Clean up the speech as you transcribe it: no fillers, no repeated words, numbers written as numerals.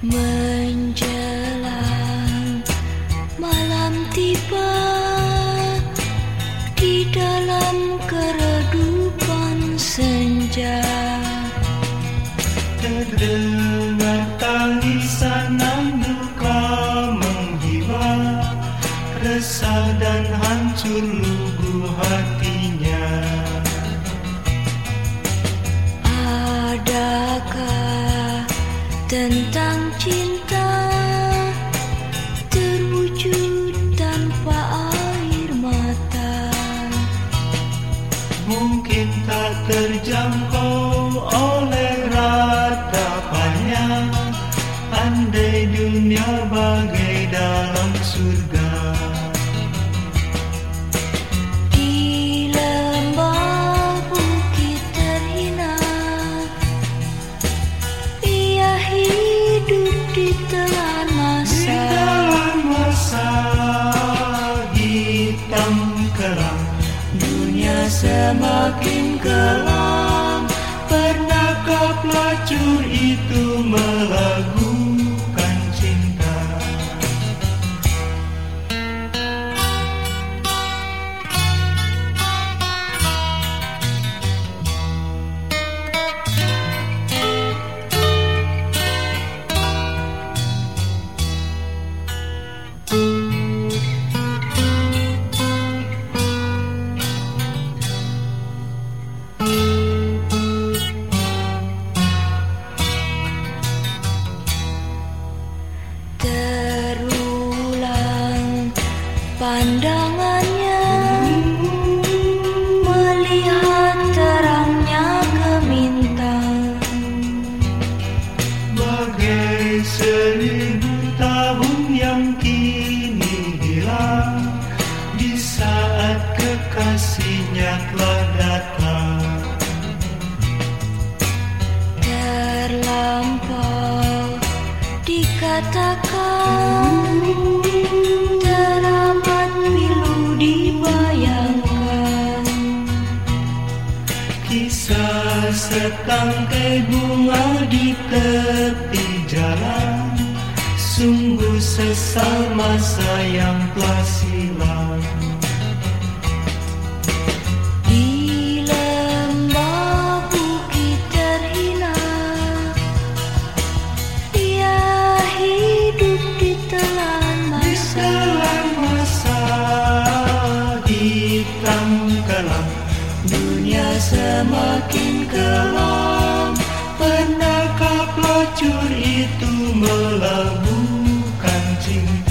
Menjelang malam tiba, di dalam keredupan senja, terdengar tangisan nan duka menggila, resah dan hancur lugu hatinya. Adakah tentang cinta terwujud tanpa air mata? Mungkin tak terjangkau oleh ratapannya, andai dunia bagai dalam surga. Di lembah bukit terhina, ia hidup di telan masa. Di dalam masa hitam kelam, dunia semakin kelam. Pernahkah pelacur itu melakukan cinta? Terulang pandangannya, melihat terangnya gemintang. Bagai 1000 tahun yang kini hilang, di saat kekasihnya telah datang. Terlampau dikatakan, teramat pilu dibayangkan. Kisah setangkai bunga di tepi jalan, sungguh sesal masa yang telah silam. Di lembah bukit terhina, ia hidup di telan Di masa. dalam masa hitam kelam, dunia semakin kelam. Pernahkah pelacur itu melabuhkan cinta?